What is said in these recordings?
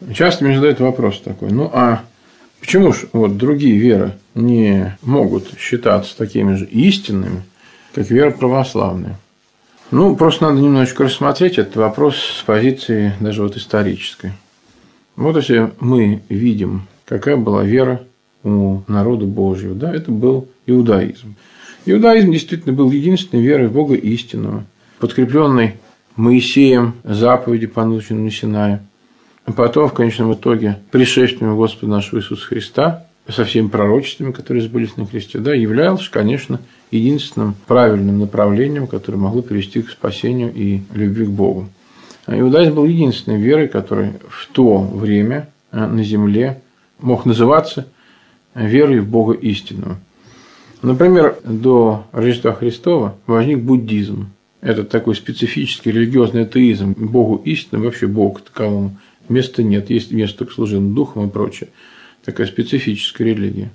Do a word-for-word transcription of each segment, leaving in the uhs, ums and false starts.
Часто мне задают вопрос такой: ну а почему же вот другие веры не могут считаться такими же истинными, как вера православная? Ну, просто надо немножечко рассмотреть этот вопрос с позиции даже вот исторической. Вот если мы видим, какая была вера у народа Божьего, да, это был иудаизм. Иудаизм действительно был единственной верой в Бога истинного, подкрепленной Моисеем заповеди, полученной на Синае, а потом, в конечном итоге, пришествием Господа нашего Иисуса Христа, со всеми пророчествами, которые сбылись на кресте, да, являлся, конечно, единственным правильным направлением, которое могло привести к спасению и любви к Богу. Иудаизм был единственной верой, которая в то время на земле мог называться верой в Бога истинного. Например, до Рождества Христова возник буддизм. Это такой специфический религиозный атеизм. Богу истинному, вообще Богу таковому места нет. Есть место только служению духом и прочее. Такая специфическая религия.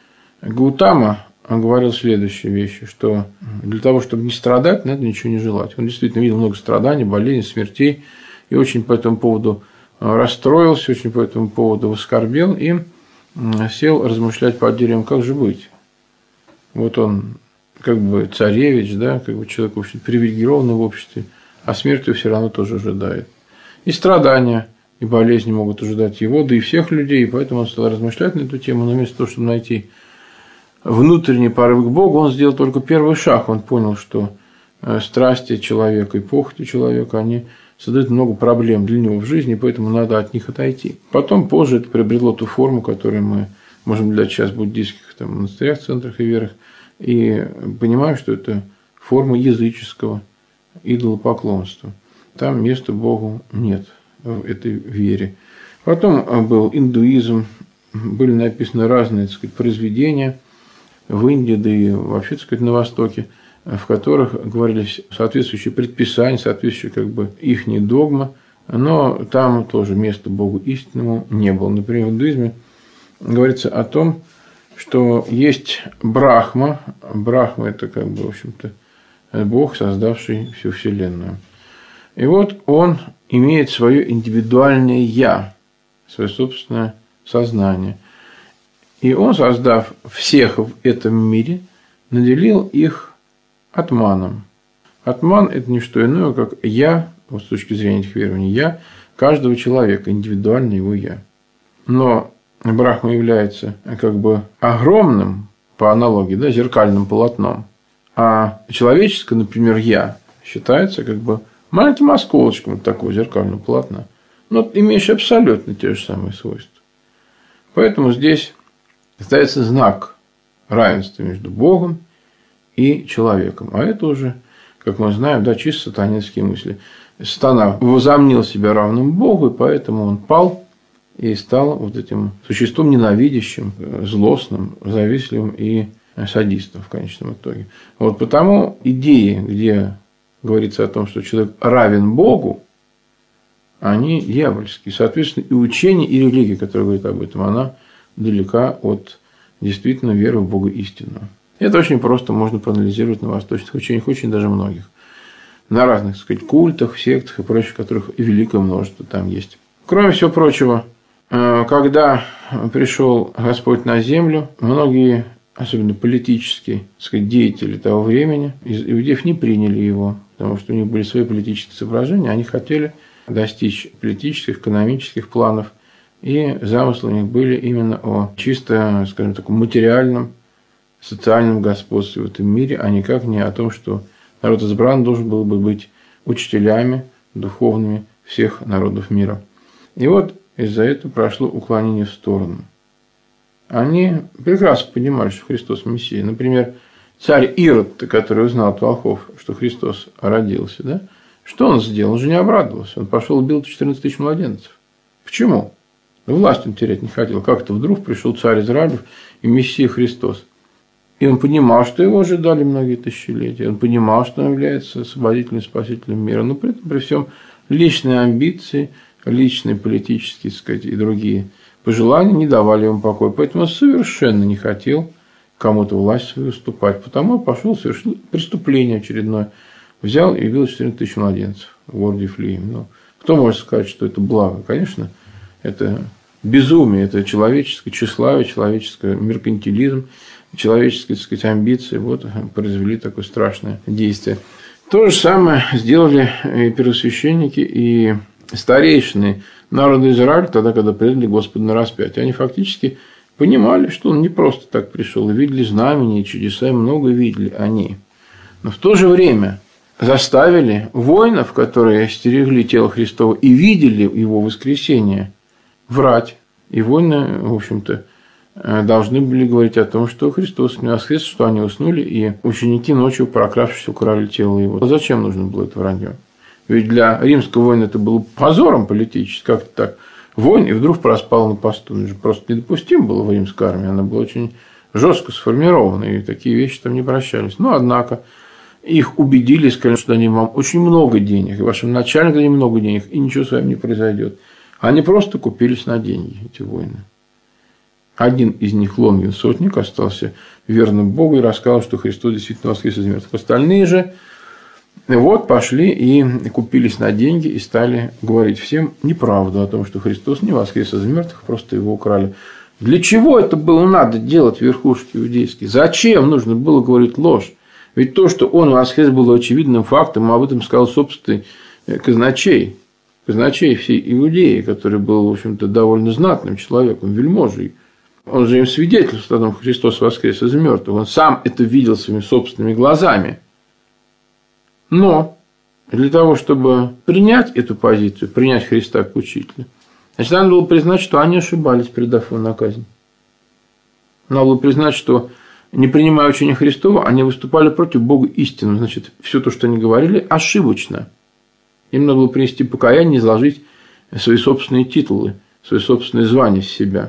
Гаутама говорил следующие вещи, что для того, чтобы не страдать, надо ничего не желать. Он действительно видел много страданий, болезней, смертей, и очень по этому поводу расстроился, очень по этому поводу воскорбел, и сел размышлять под деревом, как же быть. Вот он как бы царевич, да, как бы человек, в общем, привилегированный в обществе, а смерть его все равно тоже ожидает. И страдания, и болезни могут ожидать его, да и всех людей, и поэтому он стал размышлять на эту тему, но вместо того, чтобы найти внутренний порыв к Богу, он сделал только первый шаг. Он понял, что страсти человека и похоти человека, они создают много проблем для него в жизни, поэтому надо от них отойти. Потом, позже, это приобрело ту форму, которую мы можем наблюдать сейчас в буддийских там, монастырях, центрах и верах, и понимаем, что это форма языческого идолопоклонства. Там места Богу нет в этой вере. Потом был индуизм, были написаны разные, так сказать, произведения в Индии, да и вообще, так сказать, на Востоке, в которых говорились соответствующие предписания, соответствующие как бы ихние догмы, но там тоже места Богу истинному не было. Например, в индуизме говорится о том, что есть Брахма. Брахма – это как бы, в общем-то, Бог, создавший всю Вселенную. И вот он имеет свое индивидуальное «я», свое собственное сознание. И он, создав всех в этом мире, наделил их атманом. Атман – это не что иное, как «я», вот с точки зрения этих верований, «я» каждого человека, индивидуальное его «я». Но Брахма является как бы огромным, по аналогии, да, зеркальным полотном, а человеческое, например, «я» считается как бы маленьким осколочком от такого зеркального полотна, но имеющий абсолютно те же самые свойства. Поэтому здесь ставится знак равенства между Богом и человеком. А это уже, как мы знаем, да, чисто сатанинские мысли. Сатана возомнил себя равным Богу, и поэтому он пал и стал вот этим существом ненавидящим, злостным, завистливым и садистом в конечном итоге. Вот потому идеи, где говорится о том, что человек равен Богу, они дьявольские. Соответственно, и учение, и религия, которая говорит об этом, она далека от действительно веры в Бога истинного. Это очень просто можно проанализировать на восточных учениях, очень даже многих. На разных, так сказать, культах, сектах и прочих, которых и великое множество там есть. Кроме всего прочего, когда пришел Господь на землю, многие, особенно политические, так сказать, деятели того времени, из иудеев не приняли его, потому что у них были свои политические соображения, они хотели достичь политических, экономических планов, и замыслы у них были именно о чисто, скажем так, материальном, социальном господстве в этом мире, а никак не о том, что народ избран должен был бы быть учителями духовными всех народов мира. И вот из-за этого прошло уклонение в сторону. Они прекрасно понимали, что Христос Мессия. Например, царь Ирод, который узнал от волхвов, что Христос родился, да? Что он сделал? Он же не обрадовался. Он пошел и убил четырнадцать тысяч младенцев. Почему? Власть он терять не хотел. Как-то вдруг пришел царь Израилев и Мессия Христос. И он понимал, что его ожидали многие тысячелетия. Он понимал, что он является освободителем и спасителем мира. Но при этом, при всем, личные амбиции, личные политические, так сказать, и другие пожелания не давали ему покоя. Поэтому он совершенно не хотел кому-то власть свою уступать. Потому он пошел, совершил преступление очередное. Взял и убил четырнадцать тысяч младенцев в городе Вифлееме. Ну, кто может сказать, что это благо? Конечно, Это безумие, это человеческое тщеславие, человеческий меркантилизм, человеческие, так сказать, амбиции. Вот произвели такое страшное действие. То же самое сделали и первосвященники, и старейшины народа Израиля, тогда, когда предали Господа на распятие. Они фактически понимали, что он не просто так пришел, и видели знамения и чудеса, и много видели они. Но в то же время заставили воинов, которые стерегли тело Христово и видели его воскресение, врать. И воины, в общем-то, должны были говорить о том, что Христос не воскрес, что они уснули, и ученики ночью, прокравшись, украли тело его. Зачем нужно было это вранье? Ведь для римского воина это было позором политическим, как-то так. Воин и вдруг проспал на посту. Это же просто недопустимо было в римской армии. Она была очень жестко сформирована, и такие вещи там не прощались. Но, однако, их убедили, сказали, что дадим вам очень много денег, и вашим начальникам дадим много денег, и ничего с вами не произойдет. Они просто купились на деньги, эти воины. Один из них, Лонгин, сотник, остался верным Богу и рассказал, что Христос действительно воскрес из мертвых. Остальные же вот пошли и купились на деньги и стали говорить всем неправду о том, что Христос не воскрес из мертвых, просто его украли. Для чего это было надо делать верхушки иудейские? Зачем нужно было говорить ложь? Ведь то, что он воскрес, было очевидным фактом, об этом сказал собственный казначей, казначей всей Иудеи, который был, в общем-то, довольно знатным человеком, вельможей. Он же им свидетельствовал о том, что Христос воскрес из мертвых. Он сам это видел своими собственными глазами. Но для того, чтобы принять эту позицию, принять Христа как учителя, значит, надо было признать, что они ошибались, предав его на казнь. Надо было признать, что, не принимая учения Христова, они выступали против Бога истинно. Значит, все то, что они говорили, ошибочно. Им надо было принести покаяние, изложить свои собственные титулы, свои собственные звания с себя.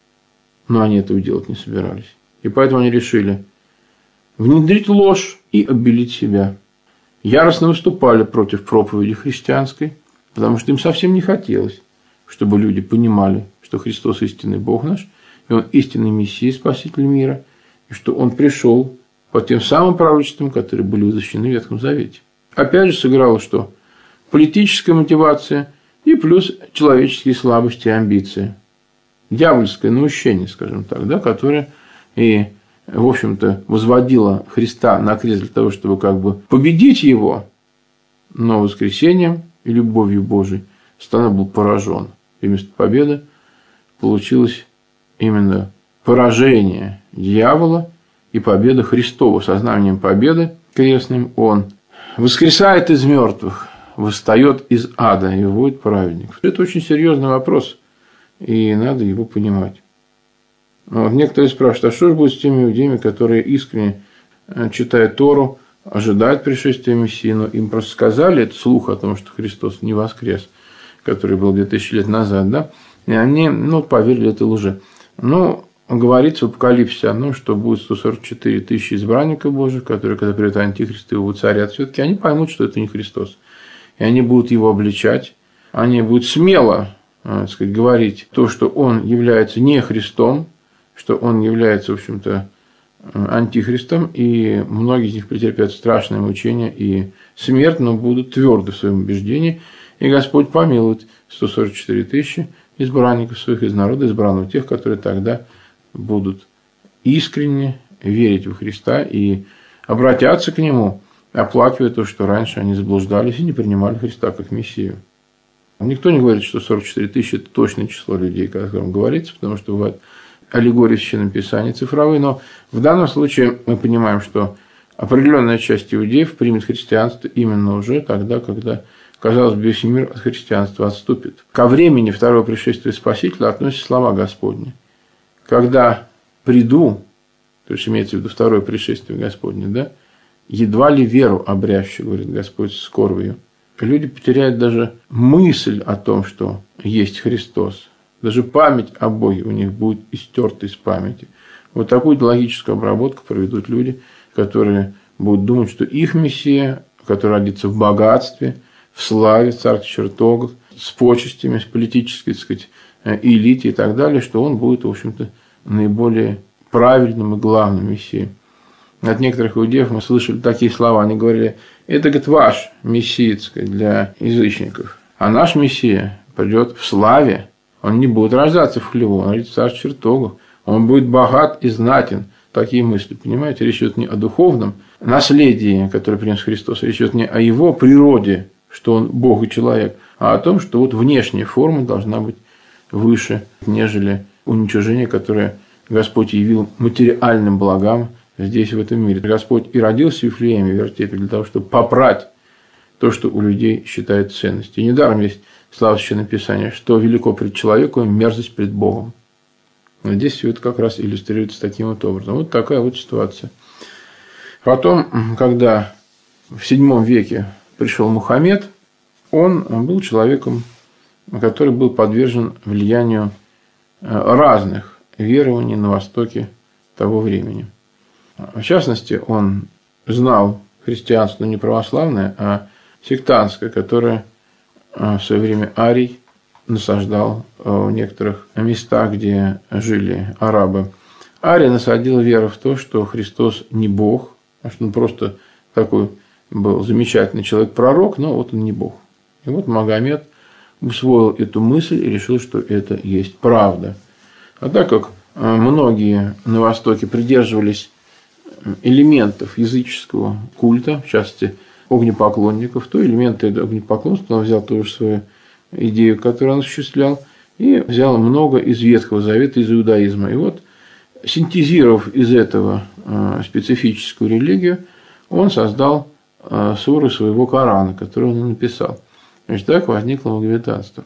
Но они этого делать не собирались. И поэтому они решили внедрить ложь и обелить себя. Яростно выступали против проповеди христианской, потому что им совсем не хотелось, чтобы люди понимали, что Христос истинный Бог наш, и Он истинный Мессия, Спаситель мира, и что Он пришел по тем самым пророчествам, которые были защищены в Ветхом Завете. Опять же сыграло что? Политическая мотивация и плюс человеческие слабости и амбиции. Дьявольское наущение, скажем так, да, которое и, в общем-то, возводило Христа на крест для того, чтобы как бы победить его, но воскресением и любовью Божией Сатана был поражен. И вместо победы получилось именно поражение дьявола и победа Христова. Сознанием победы крестным он воскресает из мертвых, восстает из ада и выводит праведников. Это очень серьезный вопрос. И надо его понимать. Вот. Некоторые спрашивают, а что же будет с теми иудеями, которые искренне, читая Тору, ожидают пришествия Мессии, но им просто сказали этот слух о том, что Христос не воскрес, который был две тысячи лет назад, да, и они, ну, поверили этой лжи. Но говорится в Апокалипсисе одно, что будет сто сорок четыре тысячи избранников Божьих, которые, когда придет Антихрист, его воцарят, все-таки они поймут, что это не Христос. И они будут его обличать, они будут смело, так сказать, говорить то, что он является не Христом, что он является, в общем-то, антихристом, и многие из них претерпят страшное мучение и смерть, но будут тверды в своем убеждении, и Господь помилует сто сорок четыре тысячи избранников своих из народа избранного, тех, которые тогда будут искренне верить во Христа и обратятся к Нему, оплакивая то, что раньше они заблуждались и не принимали Христа как Мессию. Никто не говорит, что сорок четыре тысячи – это точное число людей, о котором говорится, потому что бывают аллегории в Священном Писании цифровые, но в данном случае мы понимаем, что определенная часть иудеев примет христианство именно уже тогда, когда, казалось бы, весь мир от христианства отступит. Ко времени второго пришествия Спасителя относятся слова Господни. Когда приду, то есть имеется в виду второе пришествие Господне, да, едва ли веру обрящу, говорит Господь, скорбью. Люди потеряют даже мысль о том, что есть Христос. Даже память о Боге у них будет истерта из памяти. Вот такую идеологическую обработку проведут люди, которые будут думать, что их Мессия, который родится в богатстве, в славе, в царских чертогах, с почестями, с политической, так сказать, элите и так далее, что он будет, в общем-то, наиболее правильным и главным Мессией. От некоторых иудеев мы слышали такие слова. Они говорили, это, говорит, ваш Мессия, так сказать, для язычников. А наш Мессия придет в славе, Он не будет рождаться в хлеву, он родится в царстве чертогов. Он будет богат и знатен. Такие мысли, понимаете? Речь идет не о духовном наследии, которое принес Христос. Речь идет не о его природе, что он Бог и человек, а о том, что вот внешняя форма должна быть выше, нежели уничижение, которое Господь явил материальным благам здесь, в этом мире. Господь и родился в Вифлееме, в вертепе, для того, чтобы попрать то, что у людей считают ценностью. И недаром есть слава Священного Писания, что велико пред человеком, мерзость пред Богом. Но здесь все это как раз иллюстрируется таким вот образом. Вот такая вот ситуация. Потом, когда в седьмом веке пришел Мухаммед, он был человеком, который был подвержен влиянию разных верований на Востоке того времени. В частности, он знал христианство не православное, а сектантское, которое в свое время Арий насаждал в некоторых местах, где жили арабы. Арий насадил веру в то, что Христос не Бог, а что он просто такой был замечательный человек-пророк, но вот он не Бог. И вот Магомед усвоил эту мысль и решил, что это есть правда. А так как многие на Востоке придерживались элементов языческого культа, в частности, огнепоклонников, то элементы огнепоклонства он взял тоже свою идею, которую он осуществлял, и взял много из Ветхого Завета, из иудаизма. И вот, синтезировав из этого специфическую религию, он создал суры своего Корана, который он написал. Значит, так возникло магометанство.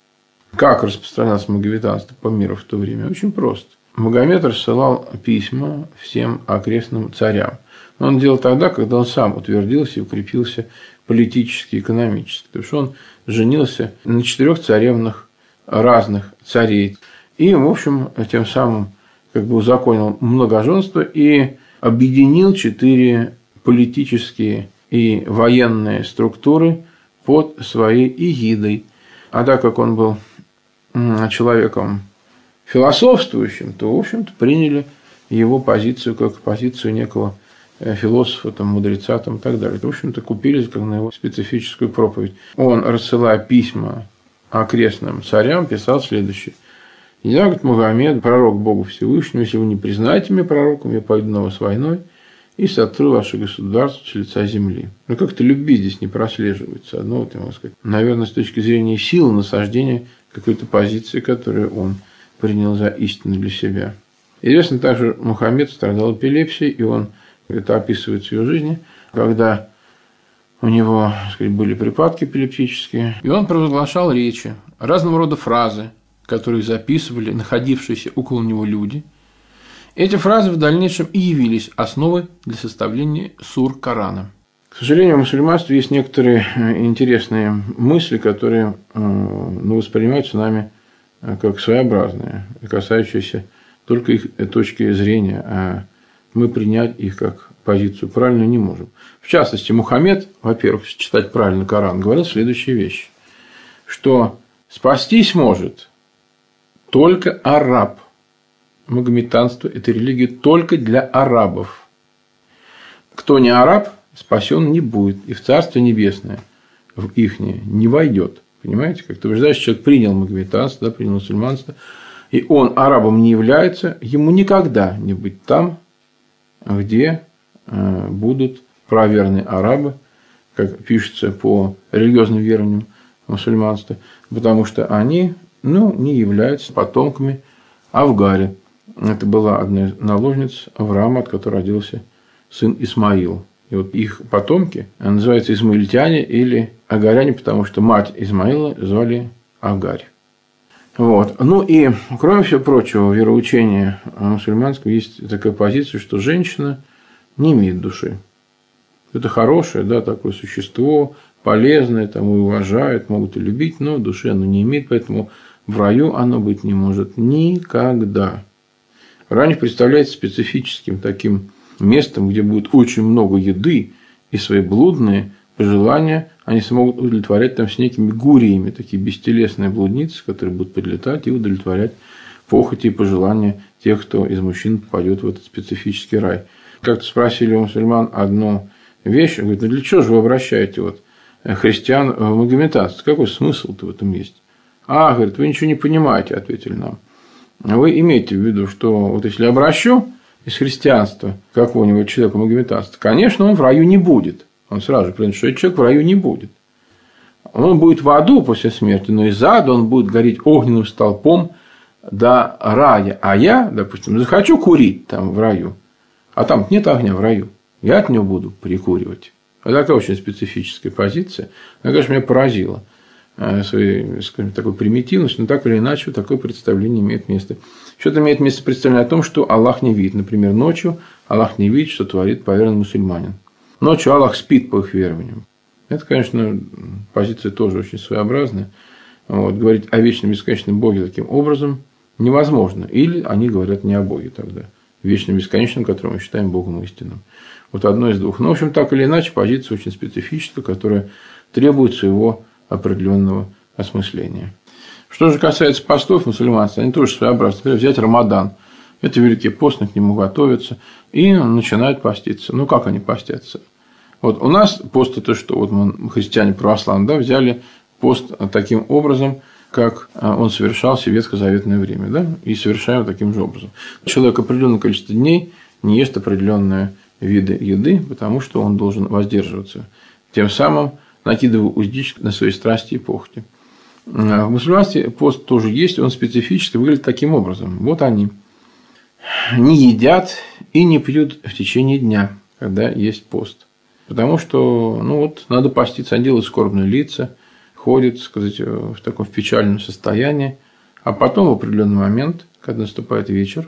Как распространялось магометанство по миру в то время? Очень просто. Магомед рассылал письма всем окрестным царям. Но он делал тогда, когда он сам утвердился и укрепился политически и экономически. Потому что он женился на четырех царевнах разных царей. И, в общем, тем самым как бы узаконил многоженство и объединил четыре политические и военные структуры под своей эгидой. А так как он был человеком философствующим, то, в общем-то, приняли его позицию как позицию некого философа, там, мудреца там, и так далее. В общем-то, купились как на его специфическую проповедь. Он, рассылая письма окрестным царям, писал следующее. «Я, говорит, Магомед, пророк Богу Всевышнему, если вы не признаете меня пророком, я пойду на вас войной и сотру ваше государство с лица земли». Но как-то любви здесь не прослеживается. Одно, вот, я могу сказать, наверное, с точки зрения силы насаждения какой-то позиции, которую он принял за истину для себя. Известно также, Мухаммед страдал эпилепсией, и он это описывает в его жизни, когда у него, так сказать, были припадки эпилептические, и он провозглашал речи, разного рода фразы, которые записывали находившиеся около него люди. Эти фразы в дальнейшем и явились основой для составления сур Корана. К сожалению, в мусульманстве есть некоторые интересные мысли, которые ну, воспринимаются нами как своеобразные, касающиеся только их точки зрения, а мы принять их как позицию правильную не можем. В частности, Мухаммед, во-первых, читать правильно Коран, говорил следующие вещи, что спастись может только араб. Магометанство – это религия только для арабов. Кто не араб, спасен не будет, и в Царство Небесное, в ихнее, не войдет. Понимаете, как утверждающий человек принял магометанство, да, принял мусульманство, и он арабом не является, ему никогда не быть там, где будут правоверные арабы, как пишется по религиозным верованиям мусульманства, потому что они ну, не являются потомками Авгари. Это была одна из наложниц Авраама, от которой родился сын Исмаил. И вот их потомки называются измаильтяне или агаряне, потому что мать Измаила звали Агарь. Вот. Ну и, кроме всего прочего, в вероучении мусульманского есть такая позиция, что женщина не имеет души. Это хорошее, да, такое существо, полезное, там и уважают, могут и любить, но души оно не имеет, поэтому в раю оно быть не может никогда. Рай представляется специфическим таким местом, где будет очень много еды, и свои блудные пожелания они смогут удовлетворять там с некими гуриями, такие бестелесные блудницы, которые будут подлетать и удовлетворять похоти и пожелания тех, кто из мужчин попадет в этот специфический рай. Как-то спросили у мусульман одну вещь, он говорит, ну для чего же вы обращаете вот христиан в магометанство? Какой смысл-то в этом есть? А, говорит, вы ничего не понимаете, ответили нам. Вы имеете в виду, что вот если обращу из христианства какого-нибудь человека магометанства, конечно, он в раю не будет. Он сразу же понимает, что этот человек в раю не будет. Он будет в аду после смерти, но из ада он будет гореть огненным столпом до рая. А я, допустим, захочу курить там в раю, а там нет огня в раю, я от него буду прикуривать. Это такая очень специфическая позиция. Она, конечно, меня поразила своей, скажем, такой примитивностью, но так или иначе такое представление имеет место. Что-то имеет место представление о том, что Аллах не видит. Например, ночью Аллах не видит, что творит поверенный мусульманин. Ночью Аллах спит, по их верованиям. Это, конечно, позиция тоже очень своеобразная. Вот, говорить о вечном бесконечном Боге таким образом невозможно. Или они говорят не о Боге тогда, вечном бесконечном, которого мы считаем Богом истинным. Вот одно из двух. Но, в общем, так или иначе, позиция очень специфическая, которая требует своего определенного осмысления. Что же касается постов мусульманства, они тоже своеобразны. Например, взять Рамадан. Это Великий пост, к нему готовятся и начинают поститься. Ну, как они постятся? Вот у нас пост – это что? Вот мы, христиане православные, да, взяли пост таким образом, как он совершался в ветхозаветное время, да, и совершаем таким же образом. Человек определенное количество дней не ест определенные виды еды, потому что он должен воздерживаться, тем самым накидывая уздечку на свои страсти и похоти. В мусульманстве пост тоже есть, он специфически выглядит таким образом. Вот они не едят и не пьют в течение дня, когда есть пост. Потому что, ну вот, надо поститься, они делают скорбные лица, ходят, так сказать, в таком печальном состоянии, а потом в определенный момент, когда наступает вечер,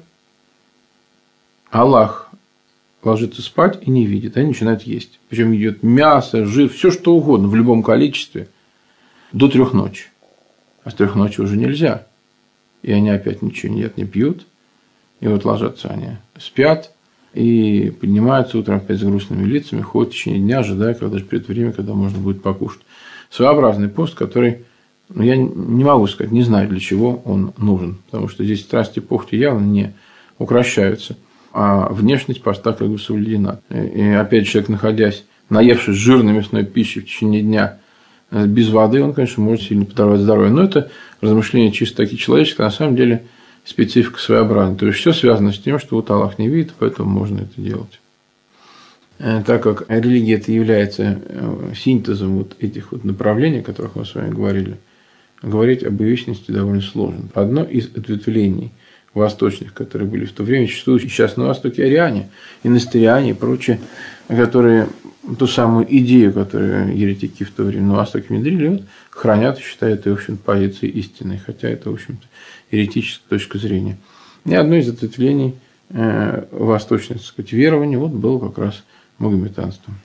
Аллах ложится спать и не видит, они начинают есть. Причем едят мясо, жир, все что угодно, в любом количестве, до трех ночи. А с трех ночи уже нельзя. И они опять ничего не едят, не пьют. И вот ложатся они, спят. И поднимаются утром опять с грустными лицами, ходят в течение дня, ожидая, когда же придет время, когда можно будет покушать. Своеобразный пост, который, ну, я не могу сказать, не знаю, для чего он нужен. Потому что здесь страсти и похоти явно не укращаются, а внешность поста как бы соблюдена. И опять человек, находясь, наевшись жирной мясной пищей в течение дня без воды, он, конечно, может сильно подорвать здоровье. Но это размышление чисто таки человеческое, на самом деле специфика своеобразная. То есть все связано с тем, что вот Аллах не видит, поэтому можно это делать. Так как религия это является синтезом вот этих вот направлений, о которых мы с вами говорили, говорить об вечности довольно сложно. Одно из ответвлений восточных, которые были в то время, существуют сейчас на Востоке ариане, и нестериане и прочие, которые ту самую идею, которую еретики в то время на Востоке внедрили, вот, хранят и считают это, в общем-то, позицией истинной, хотя это, в общем-то, еретическая точка зрения. И одно из ответвлений э, восточных, так сказать, верований вот было как раз магометанство.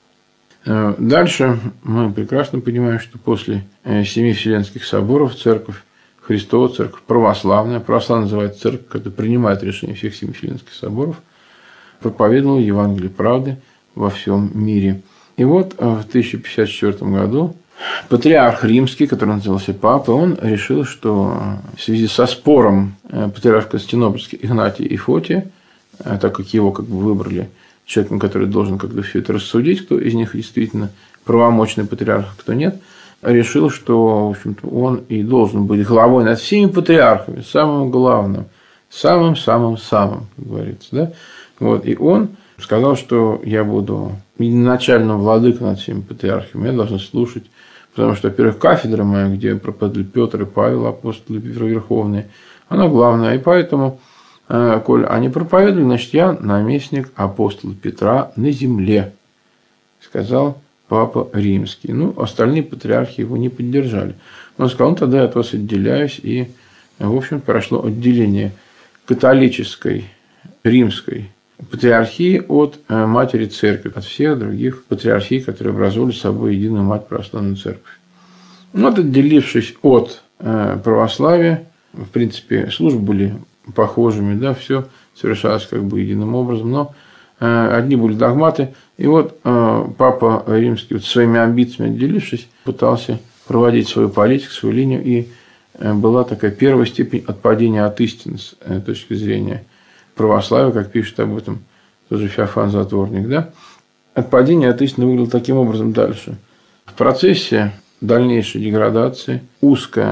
Э, дальше мы прекрасно понимаем, что после э, семи Вселенских соборов церковь Христова, церковь православная, православная называется церковь, которая принимает решение всех семи Вселенских соборов, проповедовала Евангелие правды во всем мире. И вот в тысяча пятьдесят четвёртом году патриарх римский, который назывался Папой, он решил, что в связи со спором патриарха Константинопольского Игнатия и Фотия, так как его как бы выбрали человеком, который должен как-то все это рассудить, кто из них действительно правомочный патриарх, а кто нет, решил, что, в общем-то, он и должен быть главой над всеми патриархами, самым главным, самым-самым-самым, как говорится, да? Вот, и он сказал, что я буду единоначальным владыкой над всеми патриархами, я должен слушать, потому что, во-первых, кафедра моя, где проповедовали Петр и Павел, апостолы верховные, она главная, и поэтому, коль они проповедовали, значит, я наместник апостола Петра на земле, сказал Папа Римский. Ну, остальные патриархи его не поддержали. Он сказал, ну, тогда я от вас отделяюсь, и, в общем, прошло отделение католической, римской патриархии от матери церкви, от всех других патриархий, которые образовали собой единую мать православную церковь. Вот, отделившись от православия, в принципе, службы были похожими, да, все совершалось как бы единым образом, но одни были догматы, и вот Папа Римский, вот своими амбициями отделившись, пытался проводить свою политику, свою линию, и была такая первая степень отпадения от истины с точки зрения православия, как пишет об этом тоже Феофан Затворник, да? Отпадение от истины выглядело таким образом дальше. В процессе дальнейшей деградации узкая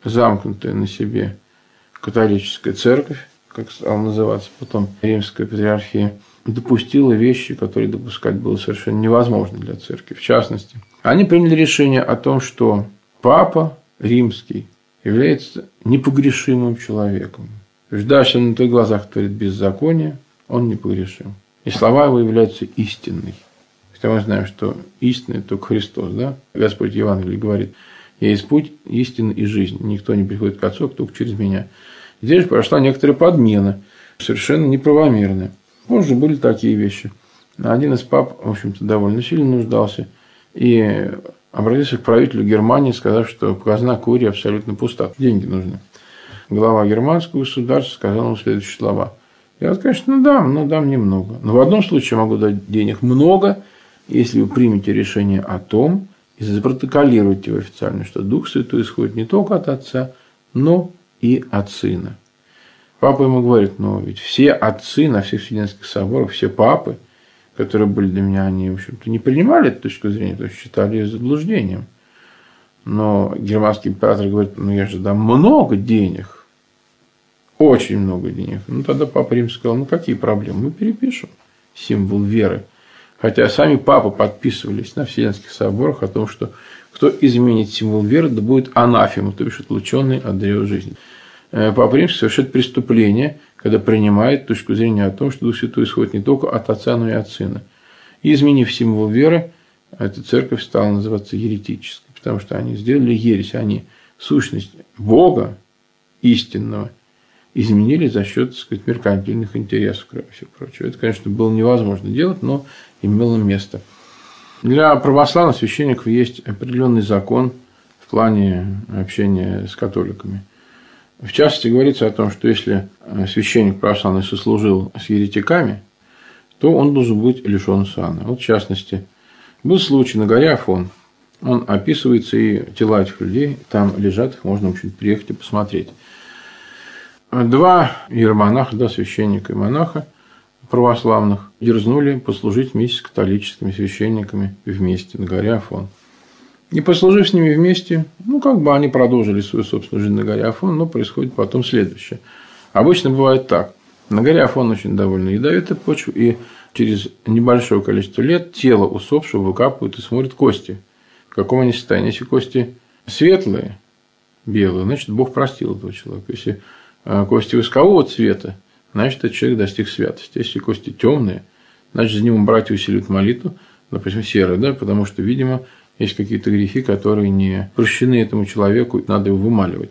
замкнутая на себе католическая церковь, как стала называться потом Римская патриархия, допустила вещи, которые допускать было совершенно невозможно для церкви. В частности, они приняли решение о том, что папа римский является непогрешимым человеком. То есть, даже на твоих глазах творит беззаконие, он непогрешим. И слова его являются истинной. Хотя мы знаем, что истинный только Христос, да? Господь в Евангелии говорит: «Я есть путь, истина и жизнь. Никто не приходит к Отцу, только через меня». Здесь же прошла некоторая подмена, совершенно неправомерная. Позже были такие вещи. Один из пап, в общем-то, довольно сильно нуждался и обратился к правителю Германии, сказав, что казна Курии абсолютно пуста, деньги нужны. Глава германского государства сказал ему следующие слова: «Я вот, конечно, дам, но дам немного. Но в одном случае могу дать денег много, если вы примете решение о том и запротоколируете его официально, что Дух Святой исходит не только от Отца, но и от Сына». Папа ему говорит: ну, ведь все отцы на всех вселенских соборах, все папы, которые были для меня, они, в общем-то, не принимали эту точку зрения, то есть считали ее заблуждением. Но германский император говорит: ну, я же дам много денег, очень много денег. Ну, тогда папа римский сказал: ну, какие проблемы, мы перепишем символ веры. Хотя сами папы подписывались на вселенских соборах о том, что кто изменит символ веры, да будет анафема, то есть отлученный от древа жизни. Папа Римский совершает преступление, когда принимает точку зрения о том, что Дух Святой исходит не только от Отца, но и от Сына. И, изменив символ веры, эта церковь стала называться еретической, потому что они сделали ересь, они сущность Бога истинного изменили за счет, так сказать, меркантильных интересов, кроме всего прочего. Это, конечно, было невозможно делать, но имело место. Для православных священников есть определенный закон в плане общения с католиками. В частности, говорится о том, что если священник православный сослужил с еретиками, то он должен быть лишен сана. Вот, в частности, был случай на горе Афон. Он описывается, и тела этих людей там лежат, их можно, в общем, приехать и посмотреть. Два иеромонаха, два священника и монаха православных дерзнули послужить вместе с католическими священниками вместе на горе Афон. И послужив с ними вместе, ну, как бы они продолжили свою собственную жизнь на горе Афон, но происходит потом следующее. Обычно бывает так. На горе Афон очень довольно ядовитая почва, и через небольшое количество лет тело усопшего выкапывают и смотрят кости. В каком они состоянии. Если кости светлые, белые, значит, Бог простил этого человека. Если кости воскового цвета, значит, этот человек достиг святости. Если кости темные, значит, за него братья усиливают молитву, допустим, серые, да, потому что, видимо, есть какие-то грехи, которые не прощены этому человеку, надо его вымаливать.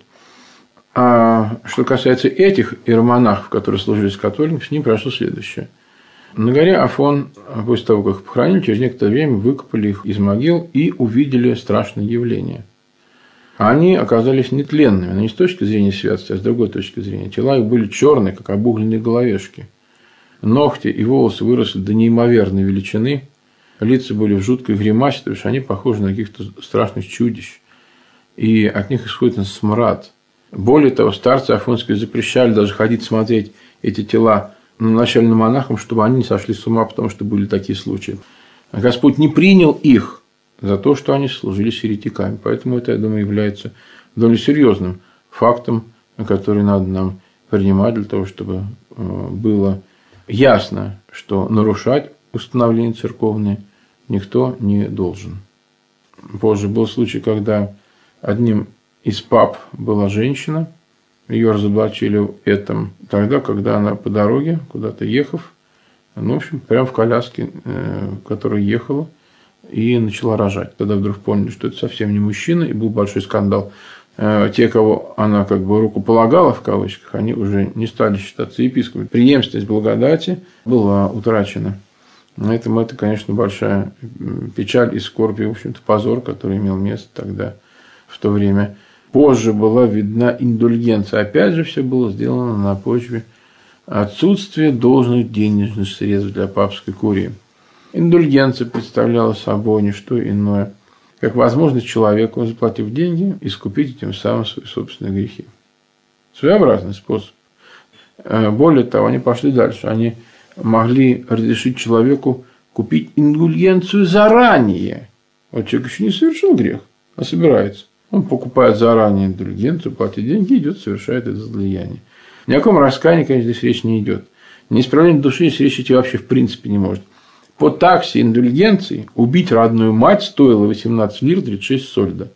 А что касается этих иеромонахов, которые служили с католиками, с ним произошло следующее. На горе Афон, после того, как их похоронили, через некоторое время выкопали их из могил и увидели страшное явление. Они оказались нетленными, но не с точки зрения святости, а с другой точки зрения. Тела их были черные, как обугленные головешки. Ногти и волосы выросли до неимоверной величины. Лица были в жуткой гримасе, то есть они похожи на каких-то страшных чудищ. И от них исходит смрад. Более того, старцы афонские запрещали даже ходить смотреть эти тела начальным монахам, чтобы они не сошли с ума, потому что были такие случаи. А Господь не принял их за то, что они служили с еретиками. Поэтому это, я думаю, является довольно серьезным фактом, который надо нам принимать для того, чтобы было ясно, что нарушать установления церковные никто не должен. Позже был случай, когда одним из пап была женщина, ее разоблачили в этом тогда, когда она по дороге, куда-то ехав, ну, в общем, прямо в коляске, в которой ехала, и начала рожать. Тогда вдруг поняли, что это совсем не мужчина, и был большой скандал. Те, кого она как бы рукополагала, в кавычках, они уже не стали считаться епископами. Преемственность благодати была утрачена. Поэтому это, конечно, большая печаль и скорбь, и, в общем-то, позор, который имел место тогда, в то время. Позже была видна индульгенция. Опять же, все было сделано на почве отсутствия должных денежных средств для папской курии. Индульгенция представляла собой не что иное, как возможность человеку, заплатив деньги, искупить тем самым свои собственные грехи. Своеобразный способ. Более того, они пошли дальше. Они могли разрешить человеку купить индульгенцию заранее. Вот человек еще не совершил грех, а собирается. Он покупает заранее индульгенцию, платит деньги, идет, совершает это злодеяние. Ни о каком раскаянии, конечно, здесь речь не идет. Неисправление души здесь речь идти вообще в принципе не может. По таксе индульгенции убить родную мать стоило восемнадцать лир тридцать шесть сольдо.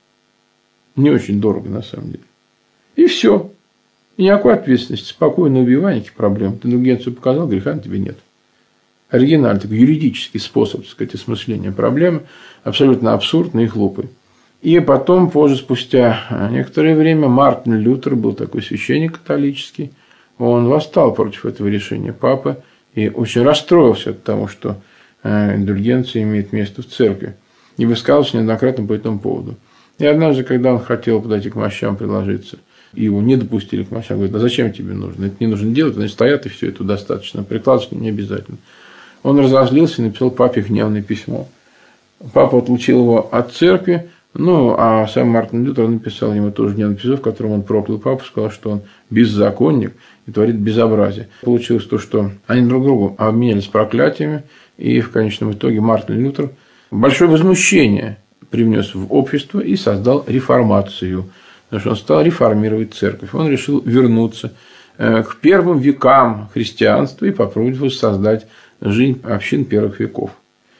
Не очень дорого, на самом деле. И все. И никакой ответственности. Спокойно убивай, никаких проблем. Ты индульгенцию показал, греха на тебе нет. Оригинальный такой юридический способ, так сказать, осмысления проблемы. Абсолютно абсурдный и глупый. И потом, позже, спустя некоторое время, Мартин Лютер, был такой священник католический, он восстал против этого решения папы и очень расстроился от того, что индульгенция имеет место в церкви. И высказался неоднократно по этому поводу. И однажды, когда он хотел подойти к мощам приложиться, и его не допустили к мощам, говорит: а зачем тебе нужно? Это не нужно делать, они стоят, и все, это достаточно. Прикладываться не обязательно. Он разозлился и написал папе гневное письмо. Папа отлучил его от церкви. Ну, а сам Мартин Лютер написал ему тоже гневное письмо, в котором он проклял папу, сказал, что он беззаконник и творит безобразие. Получилось то, что они друг другу обменялись проклятиями, и в конечном итоге Мартин Лютер большое возмущение привнес в общество и создал реформацию, потому что он стал реформировать церковь. Он решил вернуться к первым векам христианства и попробовать воссоздать жизнь общин первых веков.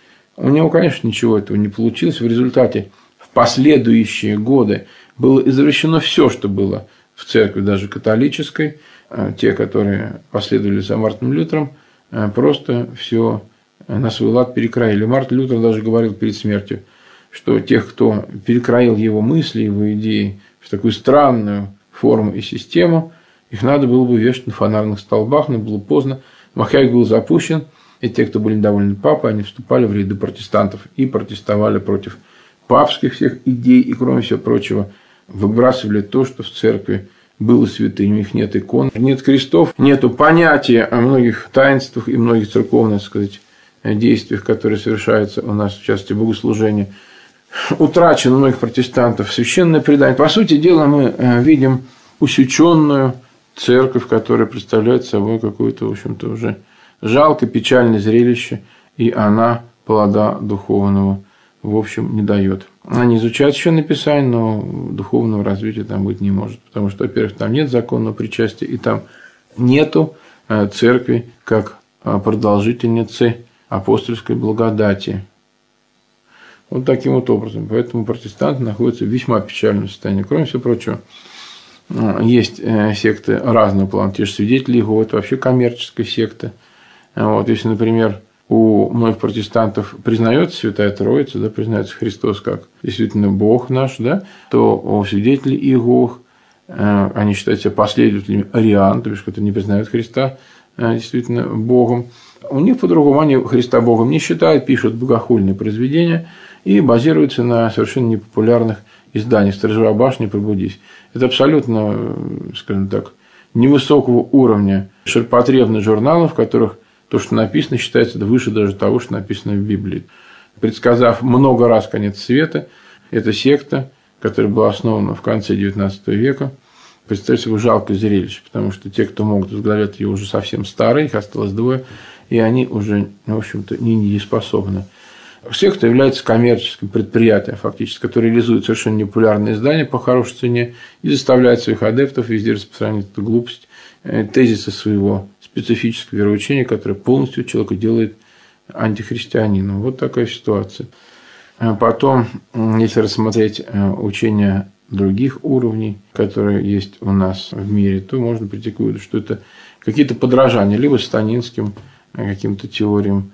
У него, конечно, ничего этого не получилось. В результате в последующие годы было извращено все, что было в церкви, даже католической. Те, которые последовали за Мартином Лютером, просто все на свой лад перекроили. Мартин Лютер даже говорил перед смертью, что тех, кто перекроил его мысли, его идеи в такую странную форму и систему, их надо было бы вешать на фонарных столбах, но было поздно. Махаик был запущен, и те, кто были недовольны папой, они вступали в ряды протестантов и протестовали против папских всех идей, и, кроме всего прочего, выбрасывали то, что в церкви было святым. У них нет икон, нет крестов, нет понятия о многих таинствах и многих церковных, так сказать, действиях, которые совершаются у нас, в частности, богослужения. Утрачено у многих протестантов священное предание. По сути дела, мы видим усеченную церковь, которая представляет собой какое-то, в общем-то, уже жалкое, печальное зрелище, и она плода духовного, в общем, не дает. Они изучают священное писание, но духовного развития там быть не может, потому что, во-первых, там нет законного причастия, и там нету церкви как продолжительницы апостольской благодати. Вот таким вот образом. Поэтому протестанты находятся в весьма печальном состоянии. Кроме всего прочего, есть секты разного плана. Те же свидетели Иеговы, это вообще коммерческая секта. Вот, если, например, у многих протестантов признается Святая Троица, да, признается Христос как действительно Бог наш, да, то у свидетелей Иеговы они считают себя последователями ариан, то есть, которые не признают Христа действительно Богом. У них по-другому, они Христа Богом не считают, пишут богохульные произведения и базируются на совершенно непопулярных изданиях «Сторожевая башня», «Пробудись». Это абсолютно, скажем так, невысокого уровня ширпотребных журналов, в которых то, что написано, считается выше даже того, что написано в Библии. Предсказав много раз конец света, эта секта, которая была основана в конце девятнадцатого века, представляет собой жалкое зрелище, потому что те, кто могут возглавлять ее, уже совсем старые, их осталось двое, и они уже, в общем-то, не недееспособны. Секта является коммерческим предприятием, фактически, которое реализует совершенно непопулярные издания по хорошей цене и заставляет своих адептов везде распространять эту глупость, тезисы своего специфического вероучения, которое полностью человека делает антихристианином. Вот такая ситуация. Потом, если рассмотреть учения других уровней, которые есть у нас в мире, то можно прийти к выводу, что это какие-то подражания либо сатанинским каким-то теориям,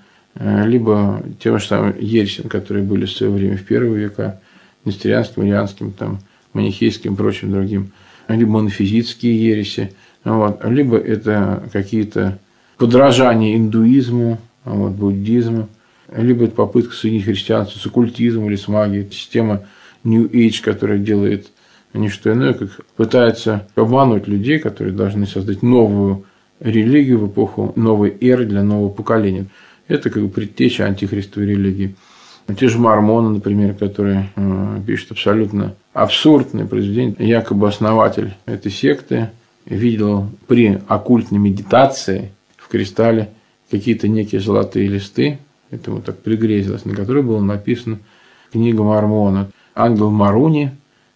либо тем же самым ересям, которые были в свое время в первые века, нестерианским, арианским, там, манихейским и прочим другим, либо монофизитские ереси, вот, либо это какие-то подражания индуизму, вот, буддизму, либо это попытка соединить христианство с оккультизмом или с магией, система New Age, которая делает не что иное, как пытается обмануть людей, которые должны создать новую религию в эпоху новой эры для нового поколения. Это как бы предтеча антихристовой религии. Те же мормоны, например, которые пишут абсолютно абсурдные произведения. Якобы основатель этой секты видел при оккультной медитации в кристалле какие-то некие золотые листы, это вот так пригрезилось, на которой было написано книга Мормона. Ангел Маруни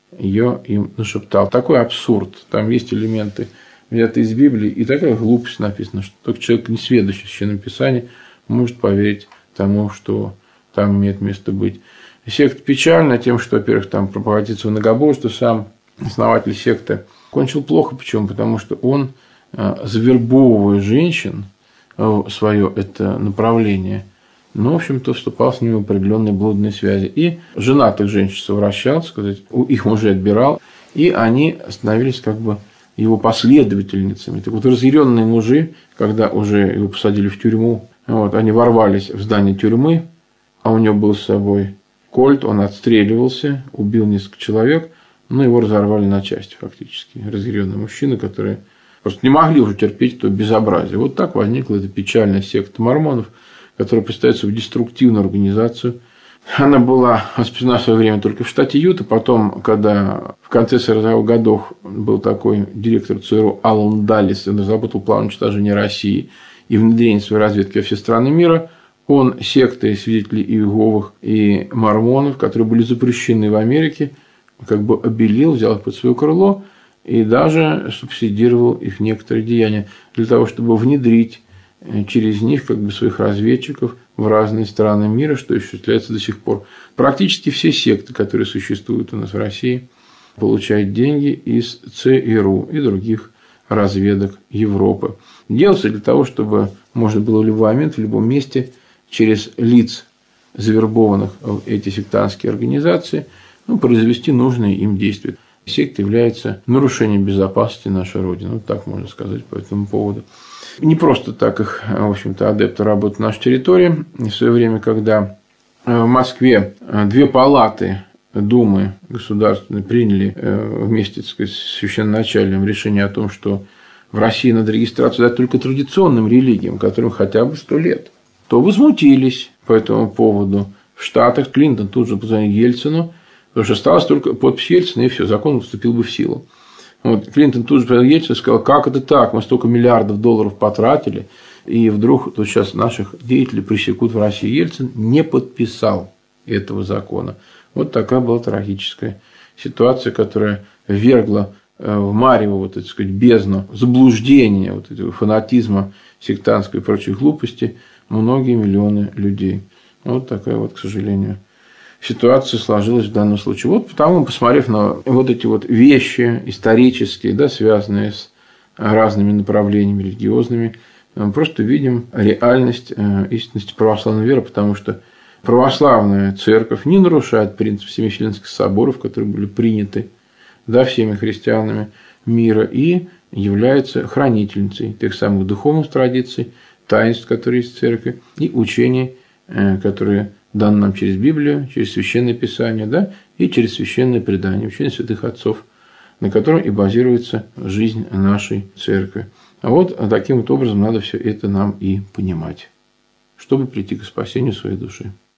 ее им нашептал. Такой абсурд. Там есть элементы, взятые из Библии, и такая глупость написана, что только человек, не сведущий в Священном Писании, может поверить тому, что там имеет место быть. Секта печальна тем, что, во-первых, там пропагандируется многобожество, сам основатель секты кончил плохо. Почему? Потому что он, завербовывая женщин в свое это направление, ну, в общем-то, вступал с ними в определенные блудные связи. И женатых женщин совращал, сказать, у их мужей отбирал, и они становились как бы его последовательницами. Так вот, разъяренные мужи, когда уже его посадили в тюрьму, вот, они ворвались в здание тюрьмы, а у него был с собой кольт, он отстреливался, убил несколько человек, но его разорвали на части фактически. Разъяренные мужчины, которые просто не могли уже терпеть это безобразие. Вот так возникла эта печальная секта мормонов, которая представляет собой деструктивную организацию. Она была воспитана в свое время только в штате Юта. Потом, когда в конце сороковых годов был такой директор ЦРУ Алан Даллес, он разработал план уничтожения России и внедрения своей разведки во все страны мира, он секты свидетелей Иеговых и мормонов, которые были запрещены в Америке, как бы обелил, взял их под свое крыло и даже субсидировал их некоторые деяния для того, чтобы внедрить через них как бы своих разведчиков в разные страны мира, что осуществляется до сих пор. Практически все секты, которые существуют у нас в России, получают деньги из ЦРУ и других разведок Европы. Делается для того, чтобы можно было в любой момент, в любом месте через лиц, завербованных в эти сектантские организации, ну, произвести нужные им действия. Секта является нарушением безопасности нашей Родины. Вот так можно сказать по этому поводу. Не просто так их, в общем-то, адепты работают на нашей территории. В свое время, когда в Москве две палаты Думы государственной приняли вместе, так сказать, с священноначалием решение о том, что в России надо регистрацию дать только традиционным религиям, которым хотя бы сто лет, то возмутились по этому поводу. В Штатах Клинтон тут же позвонил Ельцину, потому что осталась только подпись Ельцина, и все, закон вступил бы в силу. Вот, Клинтон тут же позвонил Ельцину и сказал, как это так, мы столько миллиардов долларов потратили, и вдруг тут сейчас наших деятелей пресекут в России. Ельцин не подписал этого закона. Вот такая была трагическая ситуация, которая ввергла в марево, вот, так сказать, бездну заблуждения, вот этого фанатизма сектантской и прочей глупости многие миллионы людей. Вот такая вот, к сожалению, ситуация сложилась в данном случае. Вот потому, посмотрев на вот эти вот вещи исторические, да, связанные с разными направлениями религиозными, мы просто видим реальность истинности православной веры, потому что православная церковь не нарушает принцип семи Вселенских соборов, которые были приняты, да, всеми христианами мира, и является хранительницей тех самых духовных традиций, таинств, которые есть в церкви, и учений, которые даны нам через Библию, через Священное Писание, да, и через священное предание, учение святых отцов, на котором и базируется жизнь нашей церкви. А вот таким вот образом надо все это нам и понимать, чтобы прийти к спасению своей души.